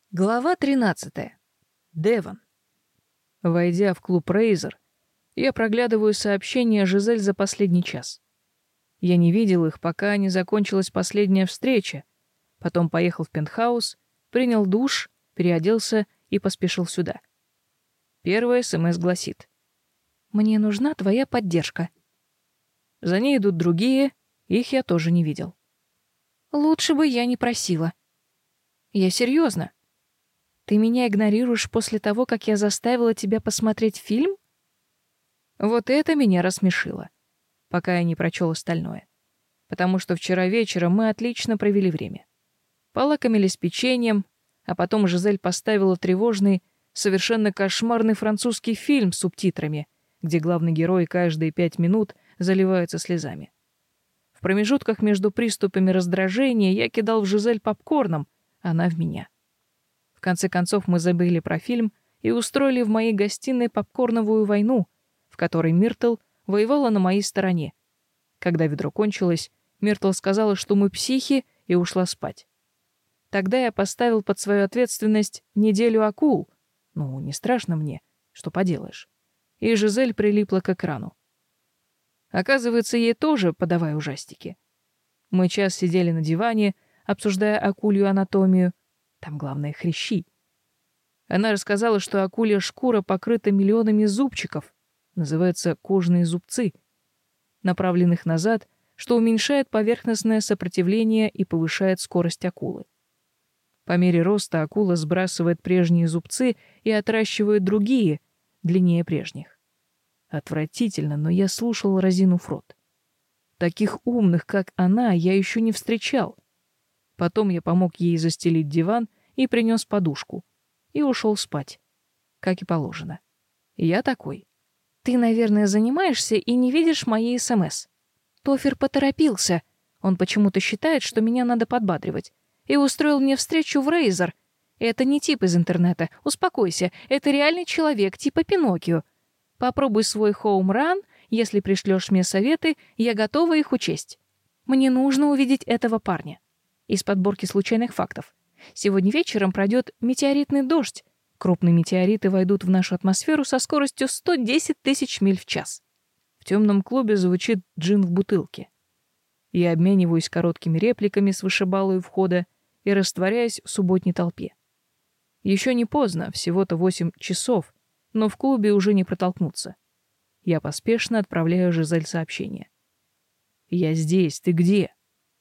Глава 13. Девон. Войдя в клуб Рейзер, я проглядываю сообщения Жизель за последний час. Я не видел их, пока не закончилась последняя встреча. Потом поехал в пентхаус, принял душ, переоделся и поспешил сюда. Первое СМС гласит: «Мне нужна твоя поддержка». За ней идут другие, их я тоже не видел. «Лучше бы я не просила». «Я серьезно. Ты меня игнорируешь после того, как я заставила тебя посмотреть фильм?» Вот это меня рассмешило, пока я не прочел остальное. Потому что вчера вечером мы отлично провели время. Полакомились печеньем, а потом Жизель поставила тревожный, совершенно кошмарный французский фильм с субтитрами, где главный герой каждые 5 минут заливается слезами. В промежутках между приступами раздражения я кидал в Жизель попкорном, она в меня. В конце концов мы забыли про фильм и устроили в моей гостиной попкорновую войну, в которой Миртл воевала на моей стороне. Когда ведро кончилось, Миртл сказала, что мы психи, и ушла спать. Тогда я поставил под свою ответственность неделю акул. Ну, не страшно мне, что поделаешь. И Жизель прилипла к экрану. Оказывается, ей тоже подавай ужастики. Мы час сидели на диване, обсуждая акулью анатомию. Там главное хрящи. Она рассказала, что акулья шкура покрыта миллионами зубчиков, называются кожные зубцы, направленных назад, что уменьшает поверхностное сопротивление и повышает скорость акулы. По мере роста акула сбрасывает прежние зубцы и отращивает другие, длиннее прежних. Отвратительно, но я слушал, разинув рот. Таких умных, как она, я еще не встречал. Потом я помог ей застелить диван и принес подушку. И ушел спать. Как и положено. Я такой. Ты, наверное, занимаешься и не видишь мои СМС. Тофер поторопился. Он почему-то считает, что меня надо подбадривать. И устроил мне встречу в Рейзер. Это не тип из интернета. Успокойся. Это реальный человек, типа Пиноккио. Попробуй свой хоум-ран. Если пришлешь мне советы, я готова их учесть. Мне нужно увидеть этого парня. Из подборки случайных фактов. Сегодня вечером пройдет метеоритный дождь. Крупные метеориты войдут в нашу атмосферу со скоростью 110 тысяч миль в час. В темном клубе звучит джин в бутылке. Я обмениваюсь короткими репликами с вышибалой у входа и растворяюсь в субботней толпе. Еще не поздно, всего-то 8 часов, но в клубе уже не протолкнуться. Я поспешно отправляю Жизель сообщение. «Я здесь, ты где?»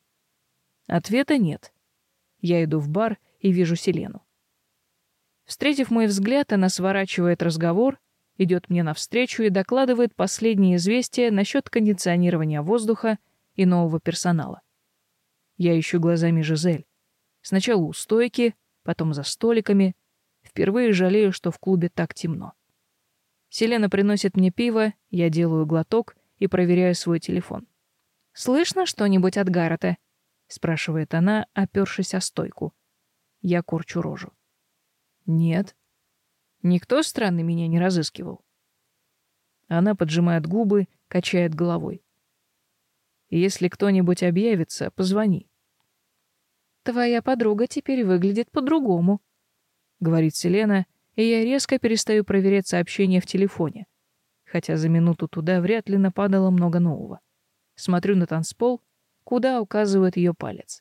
Ответа нет. Я иду в бар и вижу Селену. Встретив мой взгляд, она сворачивает разговор, идет мне навстречу и докладывает последние известия насчет кондиционирования воздуха и нового персонала. Я ищу глазами Жизель. Сначала у стойки, потом за столиками. Впервые жалею, что в клубе так темно. Селена приносит мне пиво, я делаю глоток и проверяю свой телефон. «Слышно что-нибудь от Гаррета?» — спрашивает она, опёршись о стойку. Я корчу рожу. «Нет. Никто странный меня не разыскивал». Она поджимает губы, качает головой. «Если кто-нибудь объявится, позвони». «Твоя подруга теперь выглядит по-другому», — говорит Селена, и я резко перестаю проверять сообщения в телефоне, хотя за минуту туда вряд ли нападало много нового. Смотрю на танцпол, куда указывает ее палец.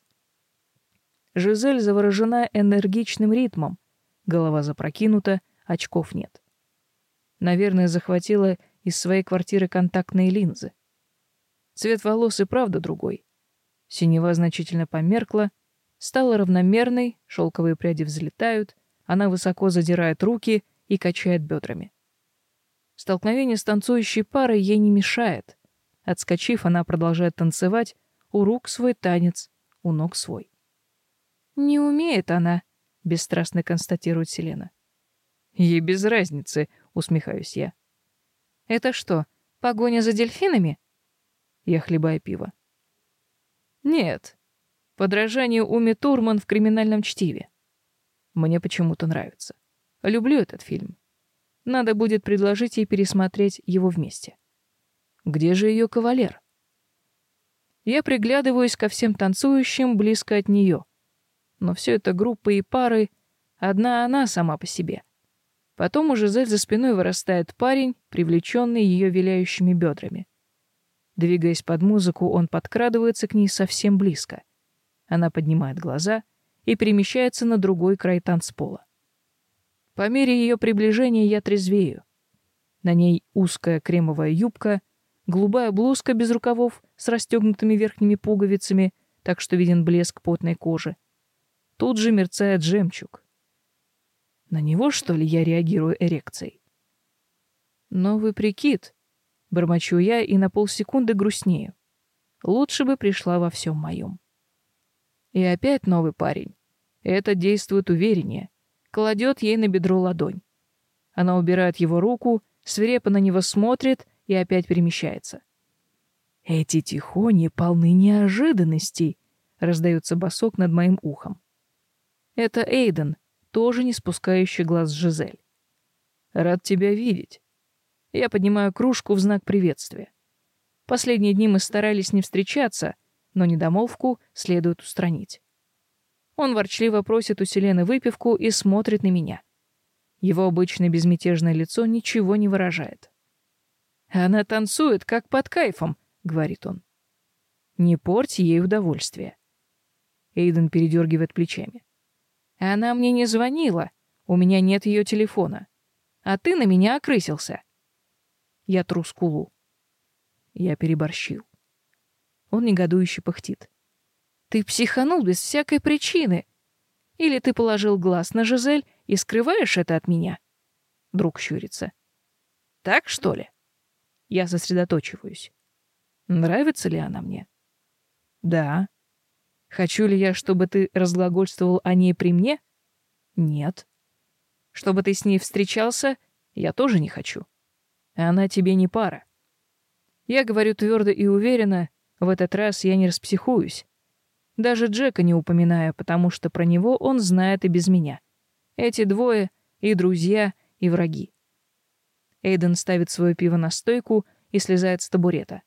Жизель заворожена энергичным ритмом, голова запрокинута, очков нет. Наверное, захватила из своей квартиры контактные линзы. Цвет волос и правда другой. Синева значительно померкла, стала равномерной, шелковые пряди взлетают, она высоко задирает руки и качает бедрами. Столкновение с танцующей парой ей не мешает. Отскочив, она продолжает танцевать, у рук свой танец, у ног свой. «Не умеет она», — бесстрастно констатирует Селена. «Ей без разницы», — усмехаюсь я. «Это что, погоня за дельфинами?» Я хлебаю пиво. «Нет. Подражание Уме Турман в «Криминальном чтиве». Мне почему-то нравится. Люблю этот фильм. Надо будет предложить ей пересмотреть его вместе. Где же ее кавалер?» Я приглядываюсь ко всем танцующим близко от нее. Но все это группы и пары, Одна она сама по себе. Потом у Жизель за спиной вырастает парень, привлеченный ее виляющими бедрами. Двигаясь под музыку, он подкрадывается к ней совсем близко. Она поднимает глаза и перемещается на другой край танцпола. По мере ее приближения я трезвею. На ней узкая кремовая юбка, голубая блузка без рукавов с расстегнутыми верхними пуговицами, так что виден блеск потной кожи. Тут же мерцает жемчуг. На него, что ли, я реагирую эрекцией? Новый прикид. Бормочу я и на полсекунды грустнею. Лучше бы пришла во всем моем. И опять новый парень. Это действует увереннее. Кладет ей на бедро ладонь. Она убирает его руку, свирепо на него смотрит и опять перемещается. «Эти тихони полны неожиданностей», — раздается босок над моим ухом. Это Эйден, тоже не спускающий глаз с Жизель. «Рад тебя видеть». Я поднимаю кружку в знак приветствия. Последние дни мы старались не встречаться, но недомолвку следует устранить. Он ворчливо просит у Селены выпивку и смотрит на меня. Его обычное безмятежное лицо ничего не выражает. «Она танцует, как под кайфом», — говорит он. «Не порть ей удовольствие». Эйден передергивает плечами. «Она мне не звонила, у меня нет ее телефона. А ты на меня окрысился». Я тру скулу. Я переборщил. Он негодующе пыхтит. «Ты психанул без всякой причины. Или ты положил глаз на Жизель и скрываешь это от меня?» Друг щурится. «Так, что ли?» Я сосредоточиваюсь. Нравится ли она мне? Да. Хочу ли я, чтобы ты разглагольствовал о ней при мне? Нет. Чтобы ты с ней встречался, я тоже не хочу. Она тебе не пара. Я говорю твердо и уверенно, в этот раз я не распсихуюсь. Даже Джека не упоминаю, потому что про него он знает и без меня. Эти двое и друзья, и враги. Эйден ставит свое пиво на стойку и слезает с табурета.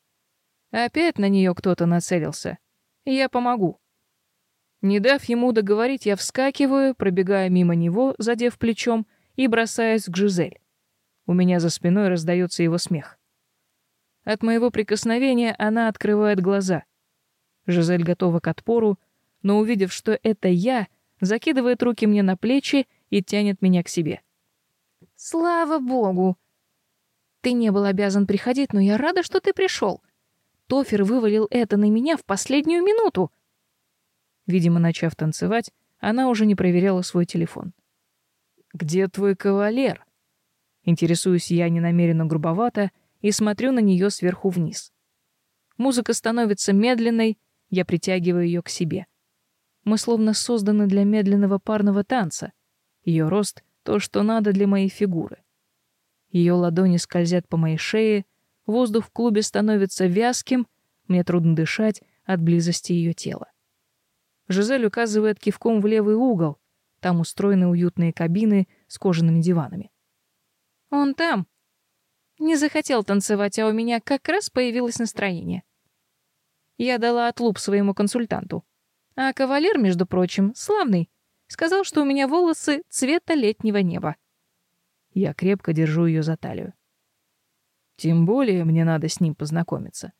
Опять на нее кто-то нацелился. Я помогу. Не дав ему договорить, я вскакиваю, пробегая мимо него, задев плечом, и бросаюсь к Жизель. У меня за спиной раздается его смех. От моего прикосновения она открывает глаза. Жизель готова к отпору, но, увидев, что это я, закидывает руки мне на плечи и тянет меня к себе. «Слава богу! Ты не был обязан приходить, но я рада, что ты пришел. Тофер вывалил это на меня в последнюю минуту». Видимо, начав танцевать, она уже не проверяла свой телефон. «Где твой кавалер?» Интересуюсь я ненамеренно грубовато и смотрю на нее сверху вниз. Музыка становится медленной, я притягиваю ее к себе. Мы словно созданы для медленного парного танца. Ее рост — то, что надо для моей фигуры. Ее ладони скользят по моей шее, воздух в клубе становится вязким, мне трудно дышать от близости ее тела. Жизель указывает кивком в левый угол, там устроены уютные кабины с кожаными диванами. «Он там. Не захотел танцевать, а у меня как раз появилось настроение. Я дала отлуп своему консультанту. А кавалер, между прочим, славный. Сказал, что у меня волосы цвета летнего неба». Я крепко держу ее за талию. Тем более мне надо с ним познакомиться.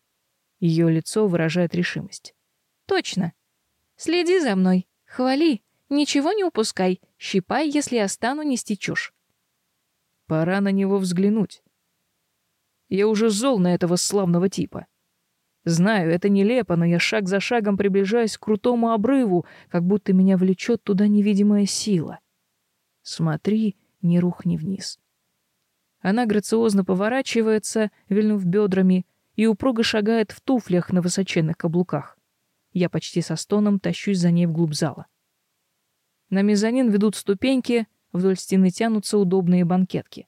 Ее лицо выражает решимость. «Точно. Следи за мной, хвали, ничего не упускай, щипай, если я стану нести чушь». Пора на него взглянуть. Я уже зол на этого славного типа. Знаю, это нелепо, но я шаг за шагом приближаюсь к крутому обрыву, как будто меня влечет туда невидимая сила. Смотри, не рухни вниз. Она грациозно поворачивается, вильнув бедрами, и упруго шагает в туфлях на высоченных каблуках. Я почти со стоном тащусь за ней вглубь зала. На мезонин ведут ступеньки, вдоль стены тянутся удобные банкетки.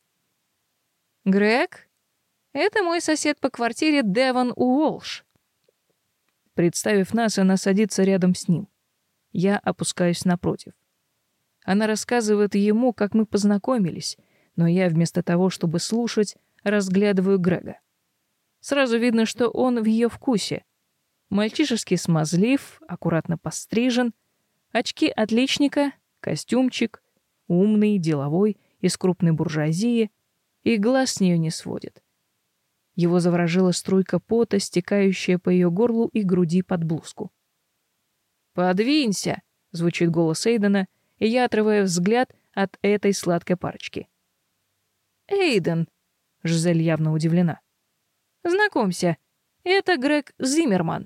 «Грег? Это мой сосед по квартире Девон Уолш». Представив нас, она садится рядом с ним. Я опускаюсь напротив. Она рассказывает ему, как мы познакомились, но я вместо того, чтобы слушать, разглядываю Грега. Сразу видно, что он в ее вкусе. Мальчишески смазлив, аккуратно пострижен, очки отличника, Костюмчик, умный, деловой, из крупной буржуазии, и глаз с нее не сводит. Его заворожила струйка пота, стекающая по ее горлу и груди под блузку. «Подвинься!» — звучит голос Эйдена, и я отрываю взгляд от этой сладкой парочки. «Эйден!» — Жизель явно удивлена. «Знакомься, это Грег Зиммерман».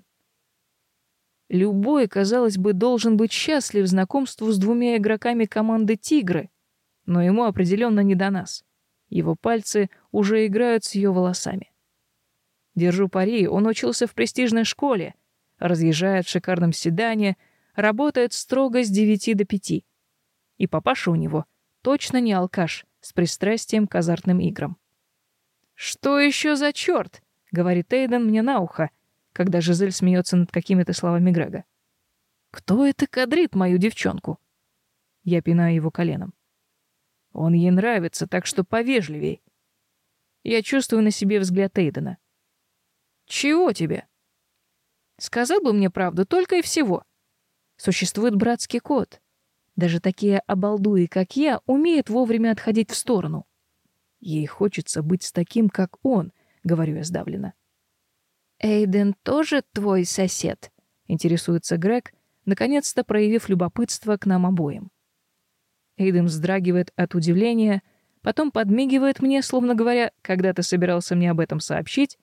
Любой, казалось бы, должен быть счастлив знакомству с двумя игроками команды «Тигры», но ему определенно не до нас. Его пальцы уже играют с ее волосами. Держу пари, он учился в престижной школе, разъезжает в шикарном седане, работает строго с 9 до 5. И папаша у него точно не алкаш с пристрастием к азартным играм. «Что еще за черт?» — говорит Эйден мне на ухо, когда Жизель смеется над какими-то словами Грега. «Кто это кадрит мою девчонку?» Я пинаю его коленом. Он ей нравится, так что повежливей. Я чувствую на себе взгляд Эйдена. «Чего тебе?» «Сказал бы мне правду, только и всего. Существует братский код. Даже такие обалдуи, как я, умеют вовремя отходить в сторону. Ей хочется быть с таким, как он», — говорю я сдавленно. «Эйден тоже твой сосед?» — интересуется Грег, наконец-то проявив любопытство к нам обоим. Эйден вздрагивает от удивления, потом подмигивает мне, словно говоря, когда ты собирался мне об этом сообщить.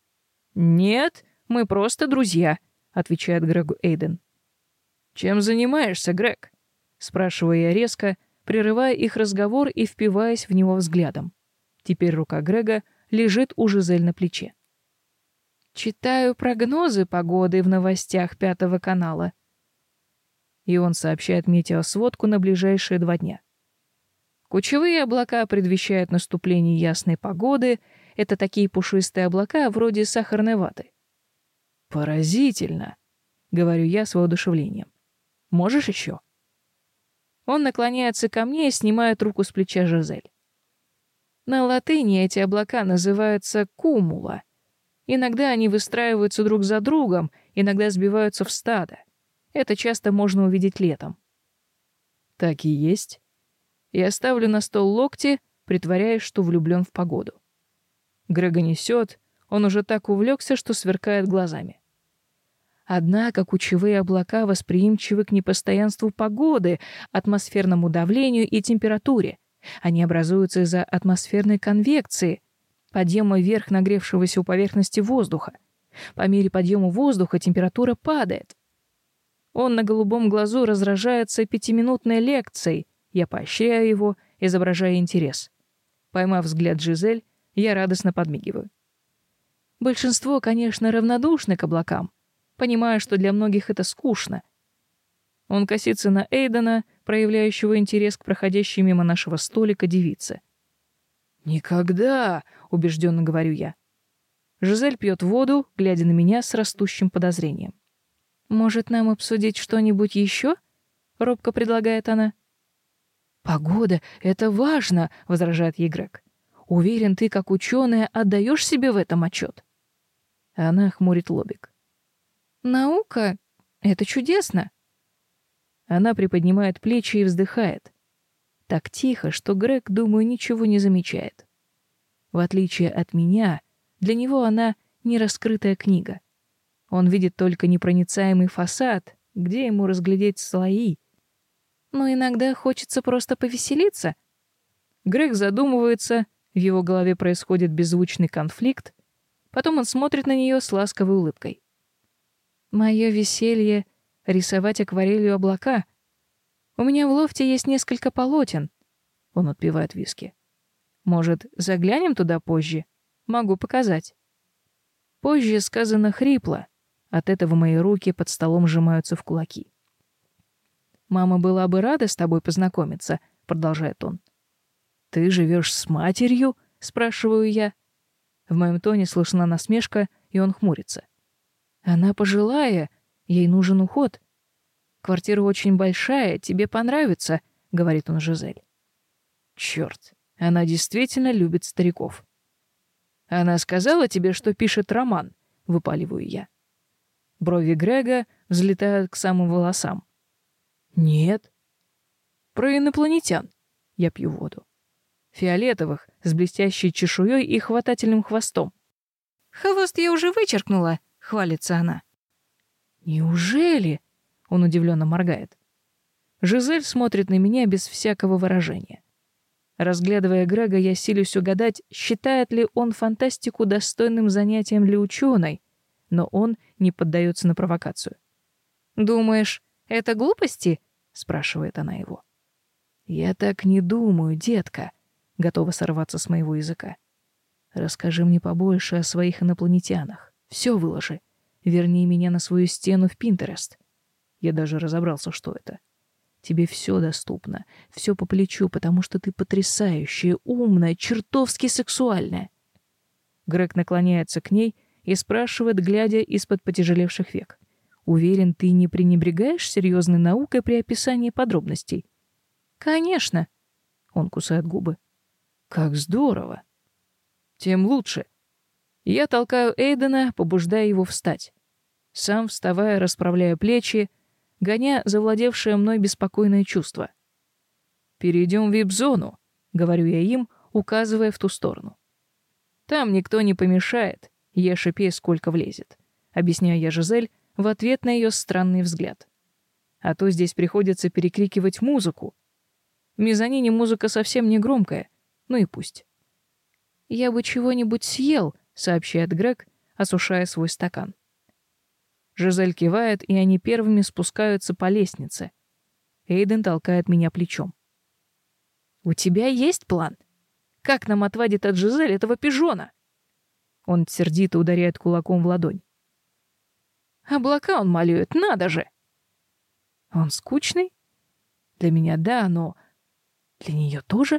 «Нет, мы просто друзья», — отвечает Грегу Эйден. «Чем занимаешься, Грег?» — спрашиваю я резко, прерывая их разговор и впиваясь в него взглядом. Теперь рука Грега лежит у Жизель на плече. «Читаю прогнозы погоды в новостях Пятого канала». И он сообщает метеосводку на ближайшие 2 дня. Кучевые облака предвещают наступление ясной погоды. Это такие пушистые облака вроде сахарной ваты. «Поразительно», — говорю я с воодушевлением. «Можешь еще?» Он наклоняется ко мне и снимает руку с плеча Жизель. На латыни эти облака называются кумула. Иногда они выстраиваются друг за другом, иногда сбиваются в стадо. Это часто можно увидеть летом. Так и есть. Я ставлю на стол локти, притворяясь, что влюблен в погоду. Грега несет, он уже так увлекся, что сверкает глазами. Однако кучевые облака восприимчивы к непостоянству погоды, атмосферному давлению и температуре. Они образуются из-за атмосферной конвекции, подъема вверх нагревшегося у поверхности воздуха. По мере подъема воздуха температура падает. Он на голубом глазу разражается 5-минутной лекцией. Я поощряю его, изображая интерес. Поймав взгляд Жизель, я радостно подмигиваю. Большинство, конечно, равнодушны к облакам, понимая, что для многих это скучно. Он косится на Эйдена, проявляющего интерес к проходящей мимо нашего столика девице. «Никогда!» — убежденно говорю я. Жизель пьет воду, глядя на меня с растущим подозрением. «Может, нам обсудить что-нибудь еще?» — робко предлагает она. «Погода — это важно!» — возражает ей Грег. «Уверен, ты, как ученая, отдаешь себе в этом отчет?» Она хмурит лобик. «Наука — это чудесно!» Она приподнимает плечи и вздыхает. Так тихо, что Грег, думаю, ничего не замечает. В отличие от меня, для него она не раскрытая книга. Он видит только непроницаемый фасад, где ему разглядеть слои. Но иногда хочется просто повеселиться. Грег задумывается, в его голове происходит беззвучный конфликт, потом он смотрит на нее с ласковой улыбкой. «Мое веселье — рисовать акварелью облака. У меня в лофте есть несколько полотен». Он отпивает виски. «Может, заглянем туда позже? Могу показать». Позже сказано хрипло. От этого мои руки под столом сжимаются в кулаки. «Мама была бы рада с тобой познакомиться», — продолжает он. «Ты живешь с матерью?» — спрашиваю я. В моем тоне слышна насмешка, и он хмурится. «Она пожилая, ей нужен уход. Квартира очень большая, тебе понравится», — говорит он Жизель. «Чёрт, она действительно любит стариков». «Она сказала тебе, что пишет роман?» — выпаливаю я. Брови Грега взлетают к самым волосам. «Нет». Про инопланетян. Я пью воду. Фиолетовых, с блестящей чешуей и хватательным хвостом. «Хвост я уже вычеркнула», — хвалится она. «Неужели?» — он удивленно моргает. Жизель смотрит на меня без всякого выражения. Разглядывая Грега, я силюсь угадать, считает ли он фантастику достойным занятием для ученой, но он не поддается на провокацию. «Думаешь, это глупости?» — спрашивает она его. «Я так не думаю, детка», — готова сорваться с моего языка. «Расскажи мне побольше о своих инопланетянах. Все выложи. Верни меня на свою стену в Pinterest». Я даже разобрался, что это. Тебе все доступно, все по плечу, потому что ты потрясающая, умная, чертовски сексуальная. Грег наклоняется к ней и спрашивает, глядя из-под потяжелевших век. Уверен, ты не пренебрегаешь серьезной наукой при описании подробностей? Конечно. Он кусает губы. Как здорово. Тем лучше. Я толкаю Эйдена, побуждая его встать. Сам, вставая, расправляю плечи, гоня завладевшее мной беспокойное чувство. «Перейдем в вип-зону», — говорю я им, указывая в ту сторону. «Там никто не помешает, ешь и пей, сколько влезет», — объясняю я Жизель в ответ на ее странный взгляд. «А то здесь приходится перекрикивать музыку. В мезонине музыка совсем не громкая, ну и пусть». «Я бы чего-нибудь съел», — сообщает Грег, осушая свой стакан. Жизель кивает, и они первыми спускаются по лестнице. Эйден толкает меня плечом. «У тебя есть план? Как нам отвадить от Жизель этого пижона?» Он сердито ударяет кулаком в ладонь. «Облака он малюет, надо же!» «Он скучный? Для меня да, но для нее тоже?»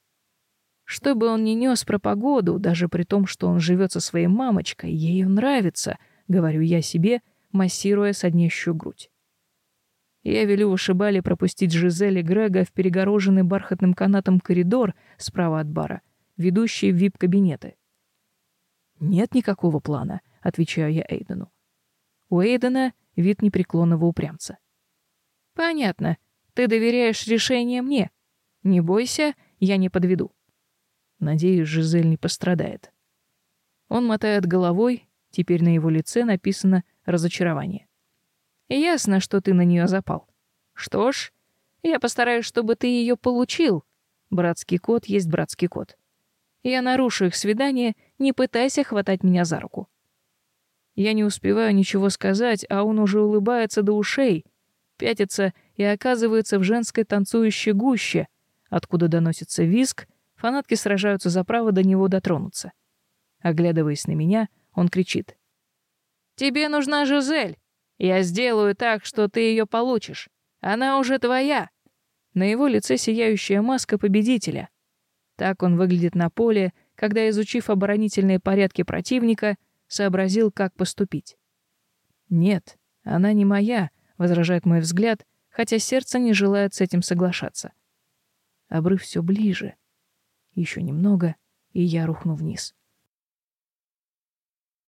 Что бы он ни нес про погоду, даже при том, что он живет со своей мамочкой, ей нравится, говорю я себе, массируя соднящую грудь. Я велю вышибали пропустить Жизель и Грега в перегороженный бархатным канатом коридор справа от бара, ведущий в вип-кабинеты. «Нет никакого плана», — отвечаю я Эйдену. У Эйдена вид непреклонного упрямца. «Понятно. Ты доверяешь решение мне. Не бойся, я не подведу». Надеюсь, Жизель не пострадает. Он мотает головой, теперь на его лице написано разочарование. «Ясно, что ты на нее запал. Что ж, я постараюсь, чтобы ты ее получил. Братский кот есть братский кот. Я нарушу их свидание, не пытайся хватать меня за руку». Я не успеваю ничего сказать, а он уже улыбается до ушей, пятится и оказывается в женской танцующей гуще, откуда доносится визг, фанатки сражаются за право до него дотронуться. Оглядываясь на меня, он кричит: «Тебе нужна Жизель! Я сделаю так, что ты ее получишь. Она уже твоя!» На его лице сияющая маска победителя. Так он выглядит на поле, когда, изучив оборонительные порядки противника, сообразил, как поступить. «Нет, она не моя», — возражает мой взгляд, хотя сердце не желает с этим соглашаться. Обрыв все ближе. Еще немного, и я рухну вниз.